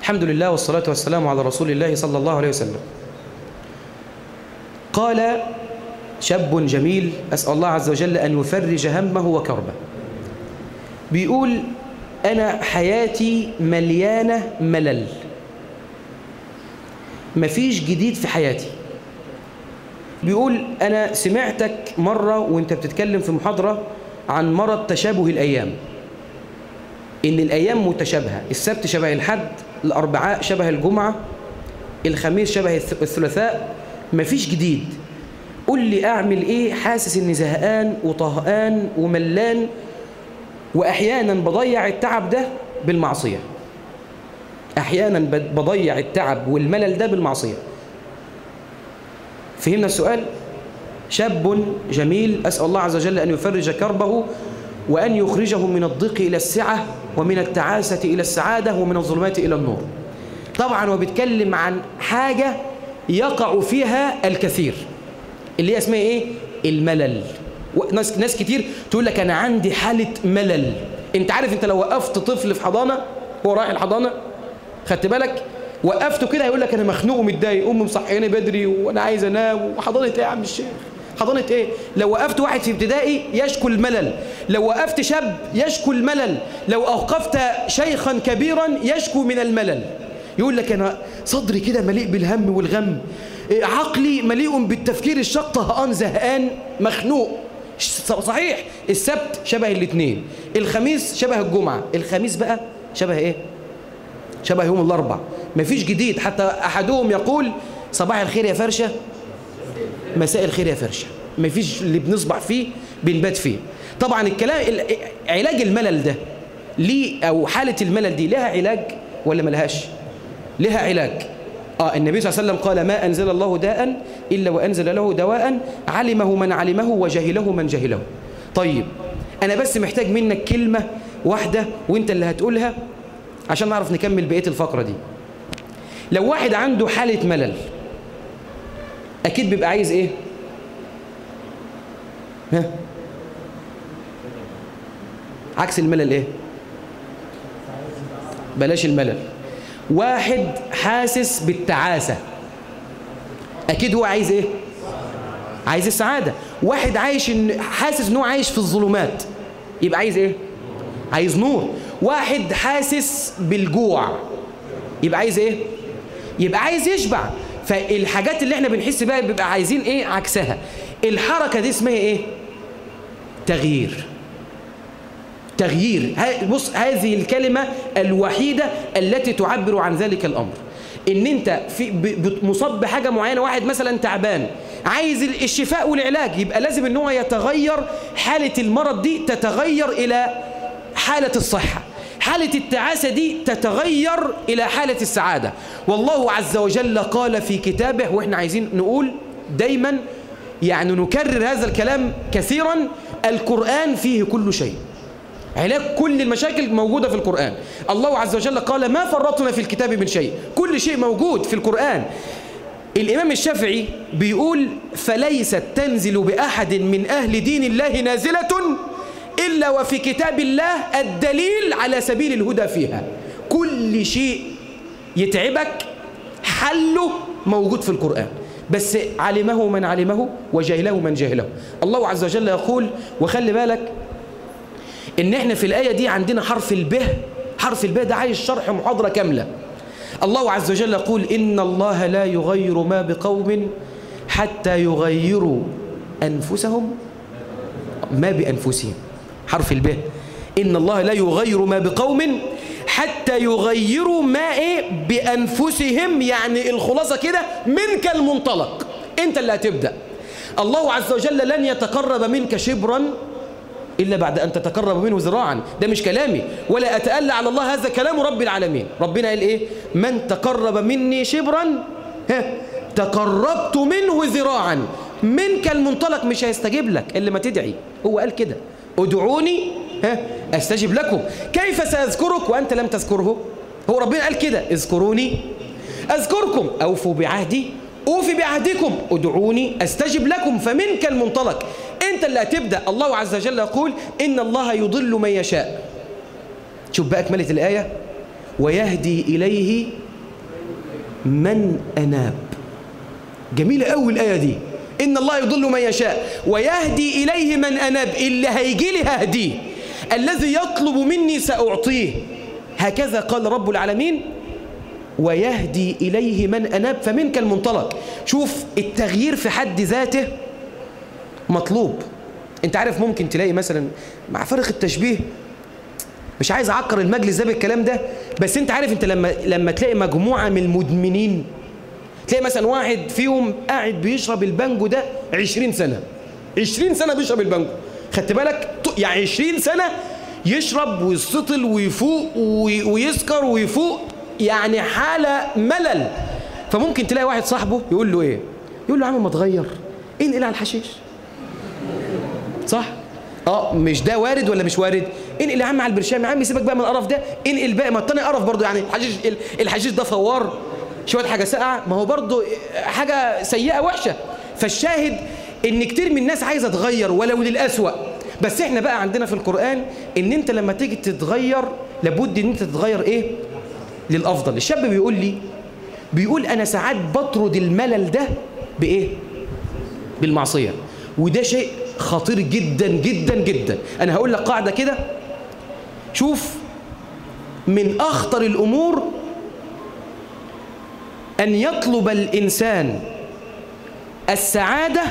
الحمد لله والصلاة والسلام على رسول الله صلى الله عليه وسلم. قال شاب جميل أسأل الله عز وجل أن يفرج همه وكربه، بيقول أنا حياتي مليانة ملل، مفيش جديد في حياتي. بيقول أنا سمعتك مرة وانت بتتكلم في محاضرة عن مرض تشابه الأيام، إن الأيام متشابهة، السبت شبه الحد، الأربعاء شبه الجمعة، الخميس شبه الثلاثاء، مفيش جديد. قل لي أعمل إيه؟ حاسس إني زهقان وطهقان وملان، وأحيانا بضيع التعب ده بالمعصية، أحيانا بضيع التعب والملل ده بالمعصية. فهمنا السؤال؟ شاب جميل أسأل الله عز وجل أن يفرج كربه وأن يخرجه من الضيق إلى السعة، ومن التعاسة إلى السعادة، ومن الظلمات إلى النور. طبعا هو بيتكلم عن حاجة يقع فيها الكثير، اللي هي اسمها إيه؟ الملل. ناس كتير تقول لك أنا عندي حالة ملل. أنت عارف أنت لو وقفت طفل في حضانة، هو رايح الحضانة، خدت بالك؟ وقفته كده هيقول لك أنا مخنوق ومتضايق، أمي مصحياني بدري وأنا عايز أنام، وحضانة إيه يا عم الشيخ؟ حضانة إيه؟ لو وقفت واحد في ابتدائي يشكو الملل، لو وقفت شاب يشكو الملل، لو أوقفت شيخا كبيرا يشكو من الملل. يقول لك أنا صدري كده مليء بالهم والغم، عقلي مليء بالتفكير الشق، طهقان زهقان مخنوق. صحيح السبت شبه الاثنين، الخميس شبه الجمعة، الخميس بقى شبه إيه؟ شبه يوم الأربع، مفيش جديد. حتى أحدهم يقول صباح الخير يا فرشة، مساء الخير يا فرشة، مفيش اللي بنصبح فيه بنبات فيه. طبعا الكلام علاج الملل ده ليه، أو حالة الملل دي لها علاج ولا ملهاش؟ لها علاج. النبي صلى الله عليه وسلم قال ما أنزل الله داء إلا وأنزل له دواء علمه من علمه وجهله من جهله. طيب أنا بس محتاج منك كلمة واحدة وإنت اللي هتقولها عشان نعرف نكمل بقية الفقرة دي. لو واحد عنده حالة ملل أكيد بيبقى عايز إيه؟ ها؟ عكس الملل إيه؟ بلاش الملل. واحد حاسس بالتعاسة أكيد هو عايز إيه؟ عايز السعادة. واحد حاسس إنه عايش في الظلمات يبقى عايز إيه؟ عايز نور. واحد حاسس بالجوع يبقى عايز إيه؟ يبقى عايز يشبع. فالحاجات اللي احنا بنحس بها بيبقى عايزين إيه؟ عكسها. الحركة دي اسمها إيه؟ تغيير. تغيير. بص، هذه الكلمة الوحيدة التي تعبر عن ذلك الأمر. إن أنت مصاب بحاجة معينة، واحد مثلا تعبان عايز الشفاء والعلاج، يبقى لازم إن هو يتغير، حالة المرض دي تتغير إلى حالة الصحة، حالة التعاسة دي تتغير إلى حالة السعادة. والله عز وجل قال في كتابه، وإحنا عايزين نقول دايما يعني نكرر هذا الكلام كثيرا، القرآن فيه كل شيء. علاج كل المشاكل موجودة في القرآن. الله عز وجل قال ما فرطنا في الكتاب من شيء، كل شيء موجود في القرآن. الإمام الشافعي بيقول فليست تنزل بأحد من أهل دين الله نازلة إلا وفي كتاب الله الدليل على سبيل الهدى فيها. كل شيء يتعبك حله موجود في القرآن، بس علمه من علمه وجهله من جهله. الله عز وجل يقول، وخلي بالك إن إحنا في الآية دي عندنا حرف الباء. حرف الباء ده عايز شرح محاضرة كاملة. الله عز وجل يقول إن الله لا يغير ما بقوم حتى يغيروا أنفسهم ما بأنفسهم. حرف الباء، إن الله لا يغير ما بقوم حتى يغيروا ما بأنفسهم. يعني الخلاصة كده منك المنطلق، أنت اللي هتبدأ. الله عز وجل لن يتقرب منك شبرا إلا بعد أن تتقرب منه ذراعا. ده مش كلامي ولا أتألى على الله، هذا كلام رب العالمين. ربنا قال إيه؟ من تقرب مني شبرا تقربت منه ذراعا. منك المنطلق، مش هيستجيب لك إلا ما تدعي. هو قال كده ادعوني أستجب لكم. كيف سأذكرك وأنت لم تذكره؟ هو ربنا قال كده اذكروني أذكركم، أوفوا بعهدي أوفي بعهدكم، ادعوني أستجب لكم. فمنك المنطلق، أنت اللي هتبدأ. الله عز وجل يقول إن الله يضل من يشاء. شوف بقى أكملة الآية، ويهدي إليه من أناب. جميلة قوي الآية دي، إن الله يضل من يشاء ويهدي إليه من أناب. اللي هيجي لي ههديه، الذي يطلب مني سأعطيه، هكذا قال رب العالمين ويهدي إليه من أناب. فمنك المنطلق. شوف التغيير في حد ذاته مطلوب. انت عارف ممكن تلاقي مثلا مع فرق التشبيه، مش عايز اعكر المجلس ده بالكلام ده، بس انت عارف انت لما تلاقي مجموعة من المدمنين، تلاقي مثلا واحد فيهم قاعد بيشرب البانجو ده 20 سنة 20 سنة بيشرب البانجو، خدت بالك؟ يعني 20 سنة يشرب ويسطل ويفوق ويسكر ويفوق، يعني حالة ملل. فممكن تلاقي واحد صاحبه يقول له ايه؟ يقول له يا عم ما تغير، انقل على الحشيش. صح؟ مش ده وارد ولا مش وارد؟ انقل يا عم على البرشام، يا عم سيبك بقى من القرف ده، انقل بقى، ما التاني قرف برضه. يعني الحشيش ده فوار، شويه حاجه ساقعه، ما هو برضه حاجه سيئه وحشه. فالشاهد ان كتير من الناس عايزه تغير ولو للأسوأ. بس احنا بقى عندنا في القرآن ان انت لما تيجي تتغير لابد ان انت تتغير ايه؟ للأفضل. الشاب بيقول انا ساعات بطرد الملل ده بايه؟ بالمعصية، وده شيء خطير جدا جدا جدا. انا هقول لك قاعدة كده، شوف، من اخطر الامور ان يطلب الانسان السعادة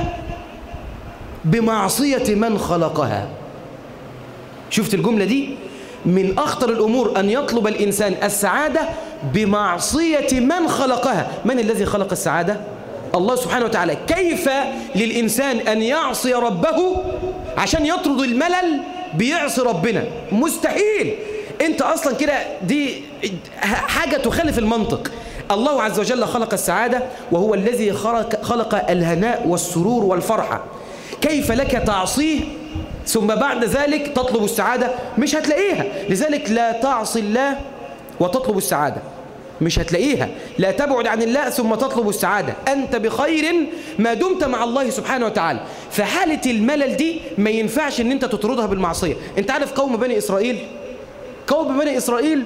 بمعصية من خلقها. شفت الجملة دي؟ من أخطر الأمور أن يطلب الإنسان السعادة بمعصية من خلقها. من الذي خلق السعادة؟ الله سبحانه وتعالى. كيف للإنسان أن يعصي ربه عشان يطرد الملل بيعصي ربنا؟ مستحيل. أنت أصلا كده دي حاجة تخالف المنطق. الله عز وجل خلق السعادة، وهو الذي خلق الهناء والسرور والفرحة. كيف لك تعصيه ثم بعد ذلك تطلب السعادة؟ مش هتلاقيها. لذلك لا تعصي الله وتطلب السعادة، مش هتلاقيها. لا تبعد عن الله ثم تطلب السعادة. أنت بخير ما دمت مع الله سبحانه وتعالى. فحالة الملل دي ما ينفعش ان انت تطردها بالمعصية. انت عارف قوم بني إسرائيل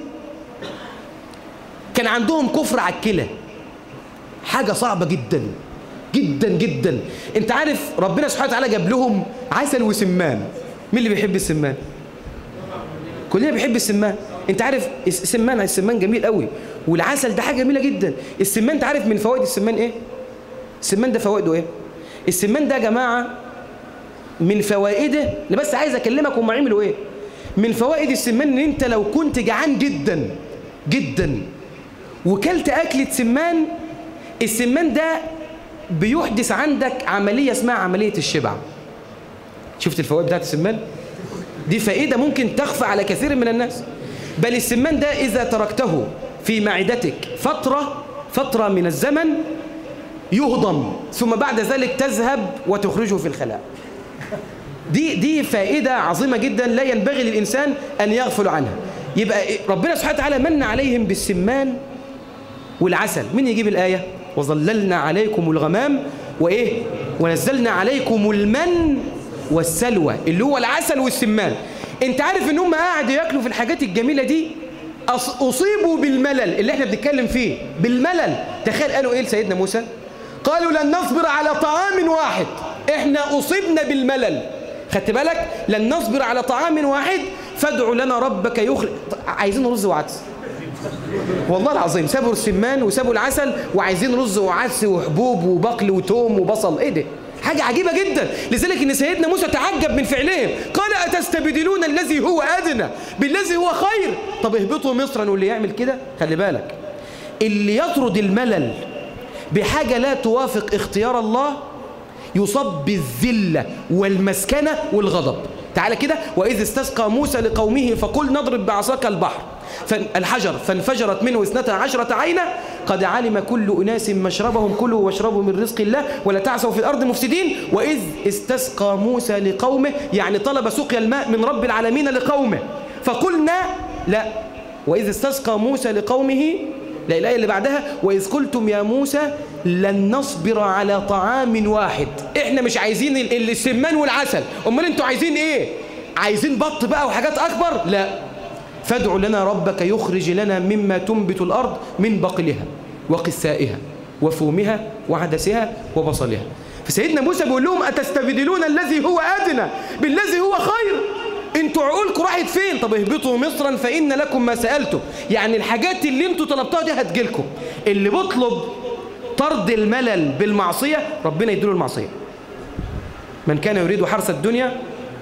كان عندهم كفر على الكلى، حاجة صعبة جدا جدا جدا. انت عارف ربنا سبحانه وتعالى جاب لهم عسل وسمان. مين اللي بيحب السمان؟ كلنا بيحب السمان. انت عارف السمان جميل قوي، والعسل ده حاجة جميلة جدا. السمان انت عارف من فوائد السمان ايه؟ السمان ده فوائده ايه؟ السمان ده يا جماعة من فوائده، انا بس عايز اكلمك هم عملوا ايه. من فوائد السمان ان انت لو كنت جعان جدا جدا وكلت أكلة سمان، السمان ده بيحدث عندك عملية اسمها عملية الشبع. شفت الفوائد بتاعت السمان؟ دي فائدة ممكن تخفى على كثير من الناس. بل السمان ده إذا تركته في معدتك فترة من الزمن يهضم، ثم بعد ذلك تذهب وتخرجه في الخلاء. دي فائدة عظيمة جدا لا ينبغي للإنسان أن يغفل عنها. يبقى ربنا سبحانه وتعالى من عليهم بالسمان والعسل. مين يجيب الآية؟ وظللنا عليكم الغمام وإيه؟ ونزلنا عليكم المن والسلوى، اللي هو العسل والسمان. انت عارف ان هم قاعدوا ياكلوا في الحاجات الجميلة دي، أصيبوا بالملل اللي احنا بنتكلم فيه، بالملل. تخيل قالوا ايه لسيدنا موسى؟ قالوا لن نصبر على طعام واحد. احنا أصيبنا بالملل، خدت بالك؟ لن نصبر على طعام واحد فادع لنا ربك يخرج. عايزين رز وعدس، والله العظيم. سابوا السمان وسابوا العسل وعايزين رز وعدس وحبوب وبقل وتوم وبصل. ايه ده؟ حاجة عجيبة جدا. لذلك ان سيدنا موسى تعجب من فعلهم. قال أتستبدلون الذي هو أدنى بالذي هو خير؟ طب اهبطوا مصرا. واللي يعمل كده خلي بالك، اللي يطرد الملل بحاجة لا توافق اختيار الله يصاب بالذلة والمسكنة والغضب. تعالى كده، وإذ استسقى موسى لقومه فقل نضرب بعصاك البحر الحجر فانفجرت منه 12 عينا قد علم كل أناس مشربهم كلوا واشربوا من رزق الله ولا تعثوا في الأرض مفسدين. وإذ استسقى موسى لقومه، يعني طلب سقيا الماء من رب العالمين لقومه. فقلنا لا، وإذ استسقى موسى لقومه، لا، الآية اللي بعدها وإذ قلتم يا موسى لن نصبر على طعام واحد. احنا مش عايزين السمان والعسل، امال انتوا عايزين ايه؟ عايزين بط بقى وحاجات اكبر؟ لا، فادع لنا ربك يخرج لنا مما تنبت الأرض من بقلها وقثائها وفومها وعدسها وبصلها. فسيدنا موسى بيقول لهم أتستبدلون الذي هو أدنى بالذي هو خير؟ انتوا عقولكم راحت فين؟ طب اهبطوا مصرا فإن لكم ما سألتم. يعني الحاجات اللي انتوا طلبتوها دي هتجيلكم. اللي بيطلب طرد الملل بالمعصية ربنا يديله المعصية. من كان يريد حرث الدنيا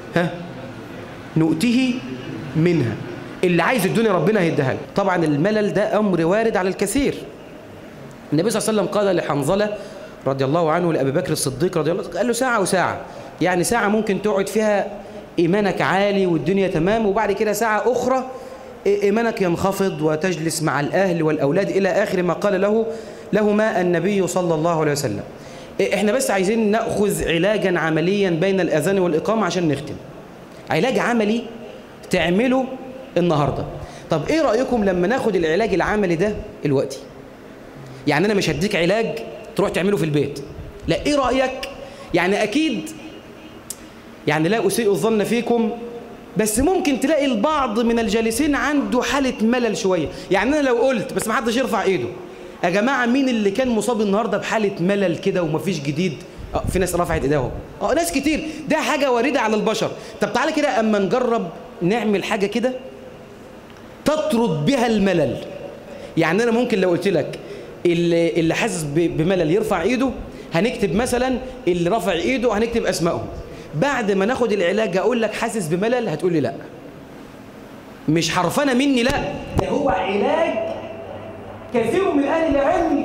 نؤته منها. اللي عايز الدنيا ربنا هيديها له. طبعا الملل ده أمر وارد على الكثير. النبي صلى الله عليه وسلم قال لحنظلة رضي الله عنه لأبي بكر الصديق رضي الله عنه، قال له ساعة وساعة. يعني ساعة ممكن تقعد فيها إيمانك عالي والدنيا تمام، وبعد كده ساعة أخرى إيمانك ينخفض وتجلس مع الأهل والأولاد إلى آخر ما قال لهما النبي صلى الله عليه وسلم. إحنا بس عايزين نأخذ علاجا عمليا بين الأذان والإقامة عشان نختم. علاج عملي تعمله النهاردة. طب إيه رأيكم لما ناخد العلاج العملي ده الوقتي؟ يعني أنا مش هديك علاج تروح تعمله في البيت، لا، إيه رأيك؟ يعني أكيد يعني لا أسيء الظن فيكم، بس ممكن تلاقي البعض من الجالسين عنده حالة ملل شوية. يعني أنا لو قلت بس ما حدش يرفع إيده، يا جماعة مين اللي كان مصاب النهاردة بحالة ملل كده ومفيش جديد؟ في ناس رفعت إيديهم، ناس كتير. ده حاجة واردة على البشر. طب تعالى كده أما نجرب نعمل حاجة كده تطرد بها الملل. يعني أنا ممكن لو قلت لك اللي حاسس بملل يرفع إيده، هنكتب مثلا اللي رفع إيده هنكتب أسمائهم. بعد ما ناخد العلاج أقول لك حاسس بملل، هتقول لي لا، مش حرفانة مني، لا، ده هو علاج كثير من أهل العلم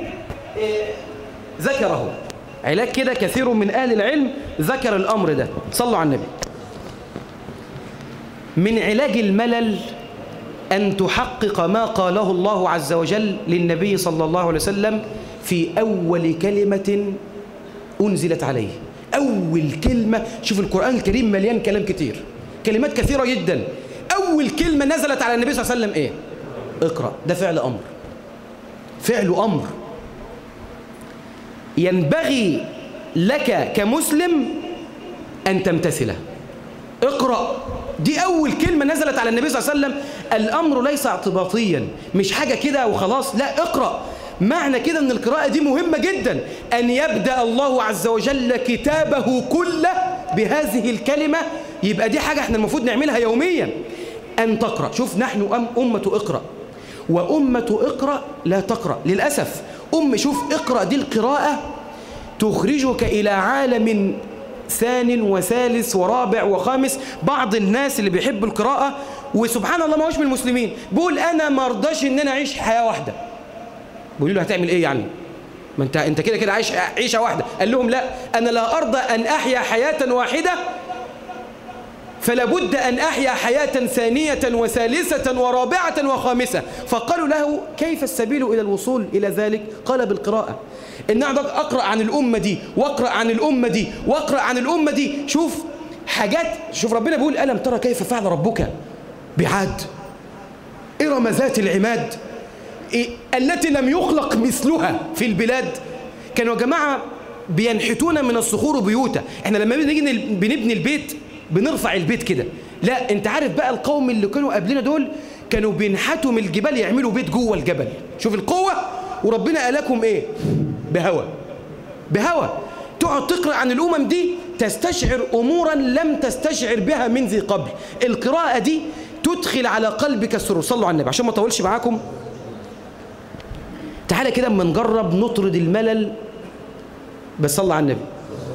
ذكره. علاج كده كثير من أهل العلم ذكر الأمر ده. صلوا على النبي. من علاج الملل أن تحقق ما قاله الله عز وجل للنبي صلى الله عليه وسلم في أول كلمة أنزلت عليه. أول كلمة، شوف القرآن الكريم مليان كلام كتير، كلمات كثيرة جدا. أول كلمة نزلت على النبي صلى الله عليه وسلم إيه؟ اقرأ. ده فعل أمر، فعل أمر ينبغي لك كمسلم أن تمتثله. اقرأ. دي أول كلمة نزلت على النبي صلى الله عليه وسلم. الأمر ليس اعتباطيا، مش حاجة كده وخلاص، لا، اقرأ. معنى كده أن القراءة دي مهمة جدا، أن يبدأ الله عز وجل كتابه كله بهذه الكلمة. يبقى دي حاجة احنا المفروض نعملها يوميا، أن تقرأ. شوف، نحن أمة اقرأ، وأمة اقرأ لا تقرأ للأسف. شوف، اقرأ دي القراءة تخرجك إلى عالم ثان وثالث ورابع وخامس. بعض الناس اللي بيحب القراءة وسبحان الله ما هوش من المسلمين بيقول أنا ما ارضاش إن أنا أعيش حياة واحدة. بيقولوا له هتعمل إيه يعني؟ ما أنت كده عايش عيشة واحدة. قال لهم لا، أنا لا أرضى أن أحيا حياة واحدة، فلا بد أن أحيا حياة ثانية وثالثة ورابعة وخامسة. فقالوا له كيف السبيل إلى الوصول إلى ذلك؟ قال بالقراءة. إن أقرأ عن الأمة دي وأقرأ عن الأمة دي وأقرأ عن الأمة دي. شوف حاجات، شوف ربنا بيقول ألم ترى كيف فعل ربك بعاد إرم ذات العماد التي لم يخلق مثلها في البلاد. كانوا يا جماعة بينحتون من الصخور بيوتا. احنا لما بنيجي بنبني البيت بنرفع البيت كده، لا، انت عارف بقى القوم اللي كانوا قبلنا دول كانوا بينحتوا من الجبال يعملوا بيت جوه الجبل. شوف القوة. وربنا قالكم ايه؟ بهوى. تقعد تقرأ عن الأمم دي تستشعر أمورا لم تستشعر بها من ذي قبل. القراءة دي تدخل على قلبك السرور. صلوا على النبي عشان ما اطولش معاكم. تعالى كده اما نجرب نطرد الملل، بس صلوا على النبي.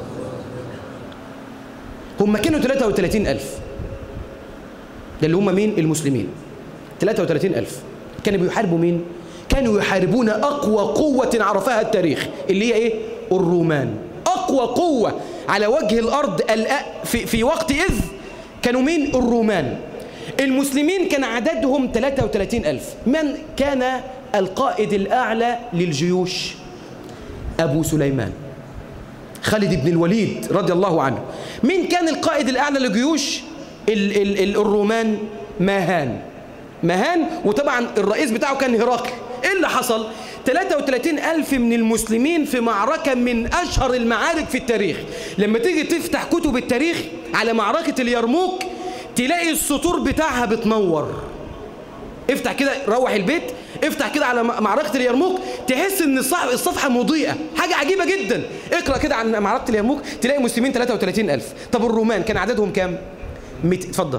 هم كانوا 33,000، ده اللي هم مين؟ المسلمين. 33,000 كانوا بيحاربوا مين؟ كانوا يحاربون أقوى قوة عرفها التاريخ، اللي هي إيه؟ الرومان. أقوى قوة على وجه الأرض في وقت إذ كانوا مين؟ الرومان. المسلمين كان عددهم 33,000. من كان القائد الأعلى للجيوش؟ أبو سليمان، خالد بن الوليد رضي الله عنه. مين كان القائد الأعلى لجيوش الرومان؟ ماهان. وطبعا الرئيس بتاعه كان هرقل. إيه اللي حصل؟ 33,000 من المسلمين في معركة من أشهر المعارك في التاريخ. لما تيجي تفتح كتب التاريخ على معركة اليرموك تلاقي السطور بتاعها بتنور. افتح كده، روح البيت افتح كده على معركة اليرموك، تحس ان الصفحة مضيئة، حاجة عجيبة جدا. اقرأ كده عن معركة اليرموك تلاقي مسلمين 33,000. طب الرومان كان عددهم كام؟ اتفضل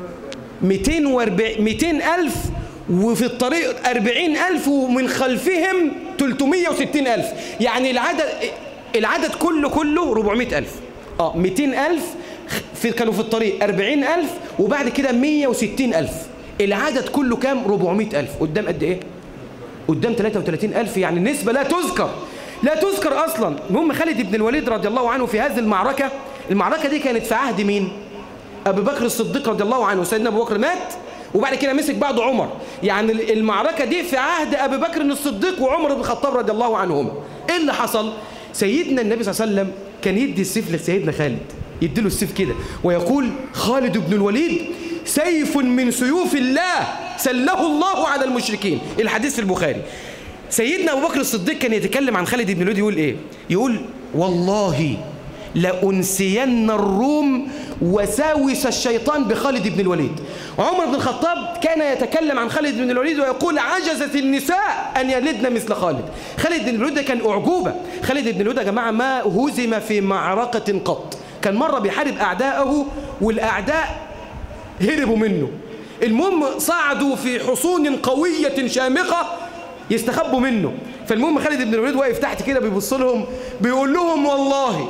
200,000 وفي الطريق 40,000 ومن خلفهم 360,000. يعني العدد كله 400,000. 200,000 كانوا في الطريق، 40,000 وبعد كده 160,000. العدد كله كام؟ 400,000. قدام قد ايه؟ قدام 33,000. يعني النسبة لا تذكر أصلا. المهم خالد بن الوليد رضي الله عنه في هذه المعركة دي كانت في عهد مين؟ أبو بكر الصديق رضي الله عنه. سيدنا أبو بكر مات وبعد كده مسك بعده عمر. يعني المعركة دي في عهد أبي بكر الصديق وعمر بن الخطاب رضي الله عنهم. إيه اللي حصل؟ سيدنا النبي صلى الله عليه وسلم كان يدي السيف لسيدنا خالد، يديله السيف كده ويقول خالد بن الوليد سيف من سيوف الله سله الله على المشركين. الحديث في البخاري. سيدنا أبو بكر الصديق كان يتكلم عن خالد بن الوليد يقول إيه؟ يقول والله لأنسين الروم وساوس الشيطان بخالد بن الوليد. عمر بن الخطاب كان يتكلم عن خالد بن الوليد ويقول عجزت النساء أن يلدن مثل خالد. خالد بن الوليد كان أعجوبة. خالد بن الوليد يا جماعة ما هزم في معركة قط. كان مرة بيحارب أعداءه والأعداء هربوا منه. المهم صعدوا في حصون قوية شامخة يستخبوا منه. فالمهم خالد بن الوليد واقف تحت كده بيبص لهم بيقول لهم والله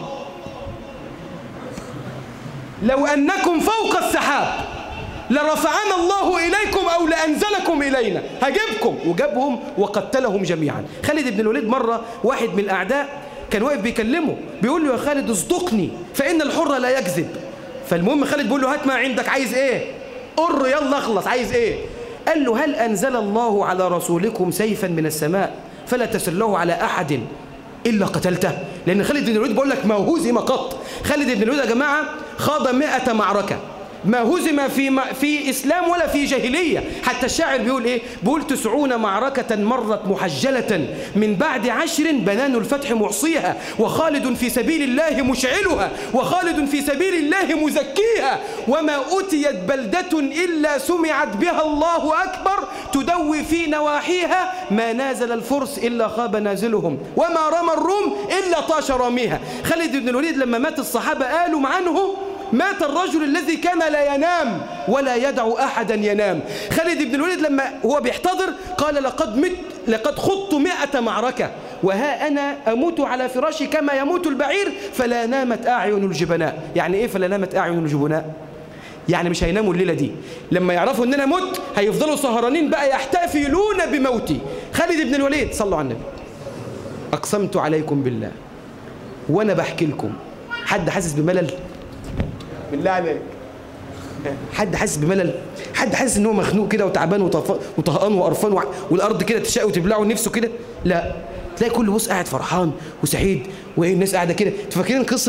لو أنكم فوق السحاب لرفعنا الله إليكم أو لأنزلكم إلينا، هجيبكم. وجابهم وقتلهم جميعا. خالد بن الوليد مرة واحد من الأعداء كان واقف بيكلمه بيقول له يا خالد اصدقني فإن الحر لا يكذب. فالمهم خالد بيقول له هات ما عندك، عايز ايه؟ قر يلا اخلص، عايز ايه؟ قال له هل أنزل الله على رسولكم سيفا من السماء فلا تسله على أحد إلا قتلته؟ لأن خالد بن الوليد بيقول لك ما هزم قط. خالد بن الوليد يا جماعة خاض 100 معركة، ما هزم في إسلام ولا في جاهلية. حتى الشاعر بيقول إيه؟ بيقول 90 معركة مرت محجلة من بعد 10 بنان الفتح معصيها وخالد في سبيل الله مشعلها وخالد في سبيل الله مزكيها وما أتيت بلدة إلا سمعت بها الله أكبر تدوي في نواحيها ما نازل الفرس إلا خاب نازلهم وما رمى الروم إلا طاش راميها. خالد بن الوليد لما مات الصحابة قالوا عنه مات الرجل الذي كان لا ينام ولا يدع أحدا ينام. خالد بن الوليد لما هو بيحتضر قال لقد خضت 100 معركة وها أنا أموت على فراشي كما يموت البعير فلا نامت أعين الجبناء. يعني إيه فلا نامت أعين الجبناء؟ يعني مش هيناموا الليلة دي، لما يعرفوا أن أنا مت هيفضلوا سهرانين بقى يحتفلون بموتي. خالد بن الوليد صلوا على النبي. أقسمت عليكم بالله وأنا بحكي لكم، حد حاسس بملل؟ بالله عليك حد حاسس بملل؟ حد حاسس ان هو مخنوق كده وتعبان وطهقان وقرفان والارض كده تشاء وتبلعه نفسه كده؟ لا، تلاقي كل بص قاعد فرحان وسعيد وايه الناس قاعده كده. فاكرين قصه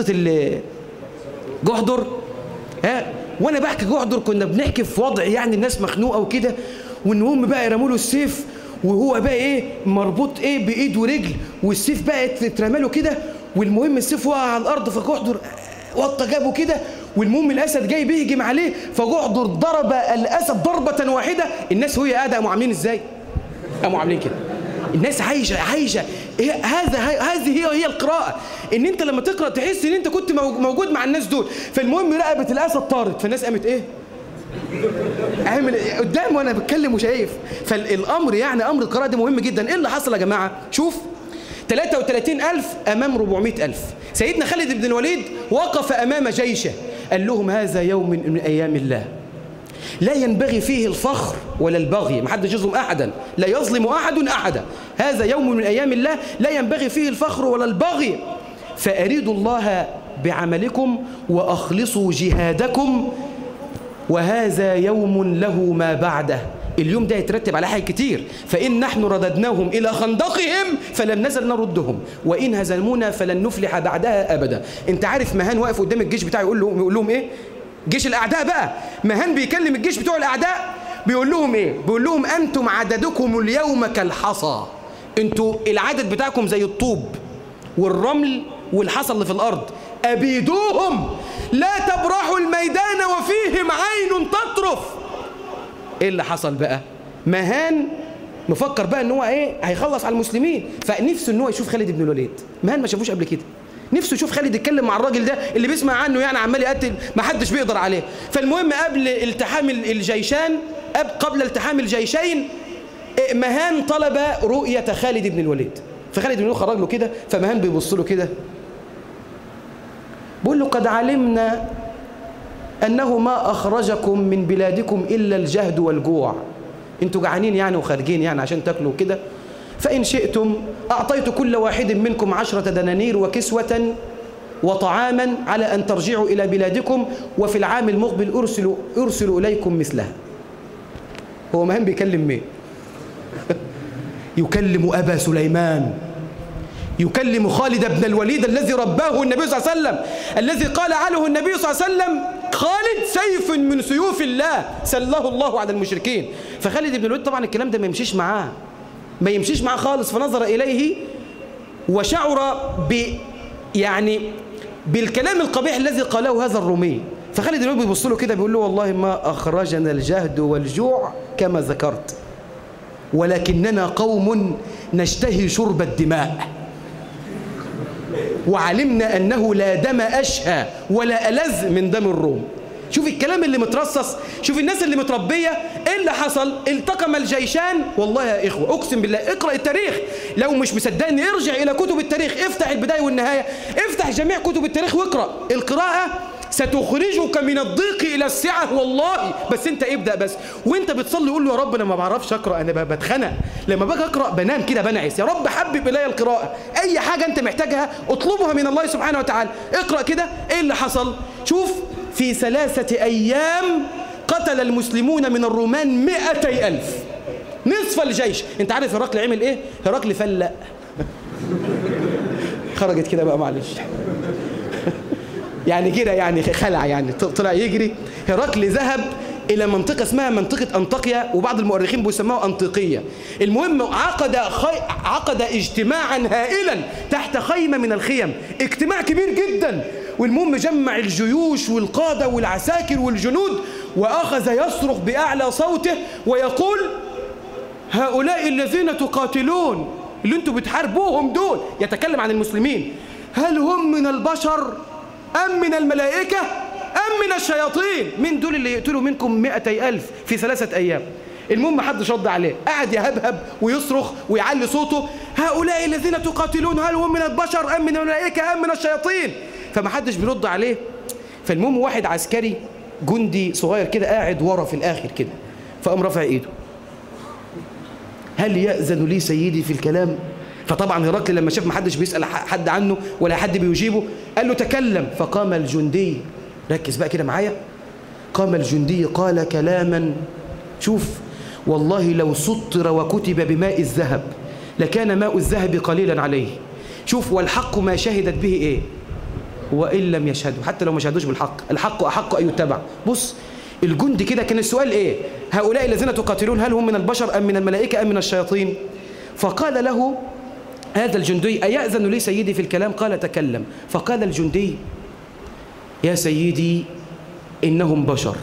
جحدر؟ وانا بحكي جحدر كنا بنحكي في وضع يعني الناس مخنوقه وكده، وان هم بقى يرموا له السيف وهو بقى ايه مربوط ايه بايد ورجل والسيف بقى اترمى له كده، والمهم السيف وقع على الارض فجحدر وطى جابه كده، والمهم الاسد جاي بيهجم عليه فجحدر ضرب الاسد ضربه واحده. الناس وهي قاعده قاموا عاملين ازاي؟ قاموا عاملين كده. الناس عايشه هذه هي القراءه، ان انت لما تقرا تحس ان انت كنت موجود مع الناس دول. فالمهم رقبه الاسد طارت فالناس قامت ايه؟ عامل قدام وانا بتكلم وشايف. فالامر يعني امر القراءه ده مهم جدا. ايه اللي حصل يا جماعه؟ شوف 33,000 أمام 400,000. سيدنا خالد بن الوليد وقف أمام جيشه قال لهم هذا يوم من أيام الله لا ينبغي فيه الفخر ولا البغي، ما حدش يظلم أحدا، لا يظلم أحد أحدا. هذا يوم من أيام الله لا ينبغي فيه الفخر ولا البغي، فأريدوا الله بعملكم وأخلصوا جهادكم وهذا يوم له ما بعده. اليوم ده يترتب على حاجات كتير. فإن نحن رددناهم إلى خندقهم فلم نزل نردهم وإن هزمونا فلن نفلح بعدها أبدا. أنت عارف مهان واقف قدام الجيش بتاعه يقول لهم إيه؟ جيش الأعداء بقى. مهان بيكلم الجيش بتوع الأعداء بيقول لهم إيه؟ بيقول لهم أنتم عددكم اليوم كالحصى. أنتوا العدد بتاعكم زي الطوب والرمل والحصى اللي في الأرض، أبيدوهم لا تبرحوا الميدان وفيهم عين تطرف. ايه اللي حصل بقى؟ مهان مفكر بقى ان هو ايه هيخلص على المسلمين، فنفسه ان هو يشوف خالد بن الوليد. مهان ما شافوش قبل كده، نفسه يشوف خالد يتكلم مع الراجل ده اللي بيسمع عنه يعني عمال يقتل ما حدش بيقدر عليه. فالمهم قبل التحام الجيشان، قبل التحام الجيشين، مهان طلب رؤية خالد بن الوليد. فخالد بن الوليد خرج له كده، فمهان بيبص له كده بيقول له قد علمنا أنه ما أخرجكم من بلادكم إلا الجهد والجوع، انتوا جعانين يعني وخارجين يعني عشان تاكلوا كده، فإن شئتم أعطيت كل واحد منكم 10 دنانير وكسوة وطعاما على أن ترجعوا إلى بلادكم، وفي العام المقبل أرسل إليكم مثلها. هو مهان بيكلم مين؟ يكلم أبا سليمان، يكلم خالد بن الوليد الذي رباه النبي صلى الله عليه وسلم، الذي قال عنه النبي صلى الله عليه وسلم خالد سيف من سيوف الله سله الله على المشركين. فخالد بن الوليد طبعا الكلام ده ما يمشيش معاه خالص، فنظر إليه وشعر بالكلام القبيح الذي قاله هذا الرومي. فخالد بن الوليد بيبص له كده بيقول له والله ما أخرجنا الجهد والجوع كما ذكرت، ولكننا قوم نشتهي شرب الدماء، وعلمنا أنه لا دم أشهى ولا ألذ من دم الروم. شوف الكلام اللي مترصص، شوف الناس اللي متربية. ايه اللي حصل؟ التقم الجيشان. والله يا إخوة أقسم بالله اقرأ التاريخ، لو مش مصدقني ارجع إلى كتب التاريخ، افتح البداية والنهاية، افتح جميع كتب التاريخ واقرأ. القراءة ستخرجك من الضيق إلى السعة والله. بس انت ابدأ بس، وانت بتصلي قول له يا رب انا ما بعرفش اقرأ، انا بتخنق لما باجي اقرأ، بنام كده بنعس، يا رب حبب الي القراءة. اي حاجة انت محتاجها اطلبها من الله سبحانه وتعالى. اقرأ كده. ايه اللي حصل؟ شوف في 3 أيام قتل المسلمون من الرومان 200,000، نصف الجيش. انت عارف هرقل عمل ايه؟ هرقل فلق خرجت كده بقى معلش يعني كده يعني خلع يعني طلع يجري. هرقل ذهب إلى منطقة اسمها منطقة أنطاكيا، وبعض المؤرخين بيسموها أنطيقية. المهم عقد اجتماعا هائلا تحت خيمة من الخيم، اجتماع كبير جدا. والمهم جمع الجيوش والقادة والعساكر والجنود، وأخذ يصرخ بأعلى صوته ويقول هؤلاء الذين تقاتلون اللي انتوا بتحاربوهم دول، يتكلم عن المسلمين، هل هم من البشر أم من الملائكة أم من الشياطين؟ من دول اللي يقتلوا منكم 200,000 في 3 أيام؟ المهم محدش رد عليه، قعد يهبهب ويصرخ ويعلي صوته هؤلاء الذين تقاتلون هل هم من البشر أم من الملائكة أم من الشياطين؟ فمحدش بيرد عليه. فالمهم واحد عسكري جندي صغير كده قاعد ورا في الآخر كده، فقام رافع ايده، هل يأذن لي سيدي في الكلام؟ فطبعا هرقل لما شاف محدش بيسأل حد عنه ولا حد بيجيبه قال له تكلم. فقام الجندي، ركز بقى كده معايا، قام الجندي قال كلاما، شوف والله لو سطر وكتب بماء الذهب لكان ماء الذهب قليلا عليه. شوف والحق ما شهدت به ايه وإن لم يشهدوا، حتى لو ما شهدوش بالحق، الحق أحق أن يتبع. بص الجندي كده كان السؤال ايه؟ هؤلاء الذين تقاتلون هل هم من البشر أم من الملائكة أم من الشياطين؟ فقال له هذا الجندي أيأذن لي سيدي في الكلام؟ قال تكلم. فقال الجندي يا سيدي إنهم بشر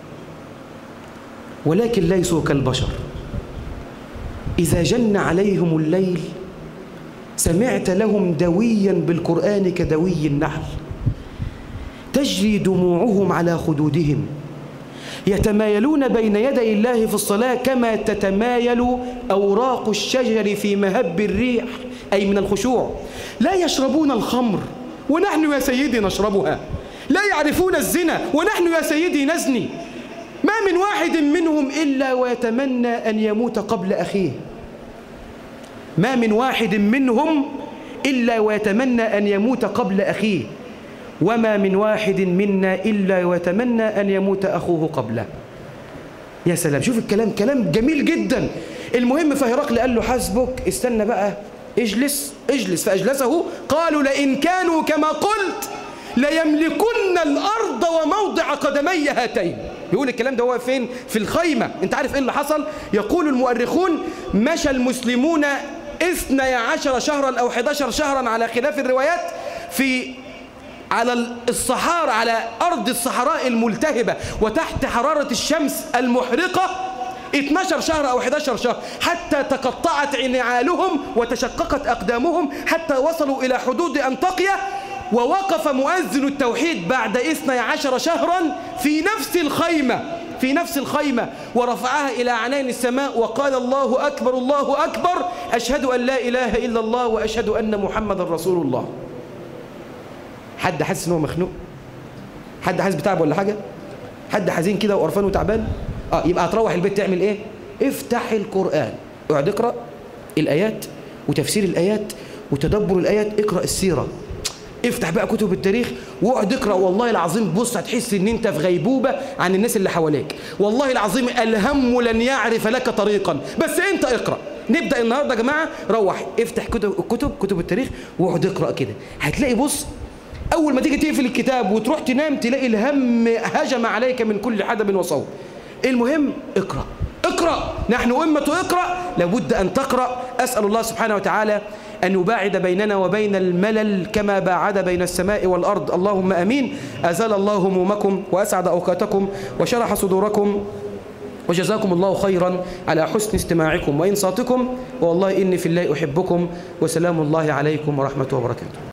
ولكن ليسوا كالبشر، إذا جن عليهم الليل سمعت لهم دويا بالقرآن كدوي النحل، تجري دموعهم على خدودهم، يتمايلون بين يدي الله في الصلاة كما تتمايل أوراق الشجر في مهب الريح، أي من الخشوع، لا يشربون الخمر ونحن يا سيدي نشربها، لا يعرفون الزنا ونحن يا سيدي نزني، ما من واحد منهم إلا ويتمنى أن يموت قبل أخيه، ما من واحد منهم إلا ويتمنى أن يموت قبل أخيه، وما من واحد منا إلا ويتمنى أن يموت أخوه قبله. يا سلام، شوف الكلام، كلام جميل جدا. المهم فهرقل قال له حسبك، استنى بقى، اجلس. فأجلسه. قالوا لئن كانوا كما قلت ليملكن الأرض وموضع قدمي هاتين. يقول الكلام ده هو فين؟ في الخيمة. انت عارف ايه اللي حصل؟ يقول المؤرخون مشى المسلمون 12 شهرا أو 11 شهرا على خلاف الروايات على الصحارى، على أرض الصحراء الملتهبة وتحت حرارة الشمس المحرقة، 12 شهر أو 11 شهر، حتى تقطعت نعالهم وتشققت أقدامهم، حتى وصلوا إلى حدود أنطاكيا. ووقف مؤذن التوحيد بعد 12 شهرا في نفس الخيمة ورفعها إلى عنان السماء وقال الله أكبر الله أكبر، أشهد أن لا إله إلا الله وأشهد أن محمد رسول الله. حد حاسس إنه مخنوق؟ حد حاسس بتعب ولا حاجة؟ حد حزين كده وقرفان وتعبان؟ يبقى هتروح البيت تعمل إيه؟ افتح القرآن، اقعد اقرأ الآيات وتفسير الآيات وتدبر الآيات، اقرأ السيرة، افتح بقى كتب التاريخ واقعد اقرأ. والله العظيم بص هتحس ان انت في غيبوبة عن الناس اللي حواليك. والله العظيم الهم لن يعرف لك طريقا، بس انت اقرأ. نبدأ النهاردة يا جماعة، روح افتح كتب التاريخ واقعد اقرأ كده، هتلاقي بص اول ما تيجي تقفل الكتاب وتروح تنام تلاقي الهم هجم عليك من كل حدب وصوب. المهم اقرأ. نحن أمة اقرأ، لابد أن تقرأ. أسأل الله سبحانه وتعالى أن يباعد بيننا وبين الملل كما باعد بين السماء والأرض، اللهم أمين. أزال الله همومكم وأسعد أوقاتكم وشرح صدوركم، وجزاكم الله خيرا على حسن استماعكم وإنصاتكم، والله إني في الله أحبكم، وسلام الله عليكم ورحمة وبركاته.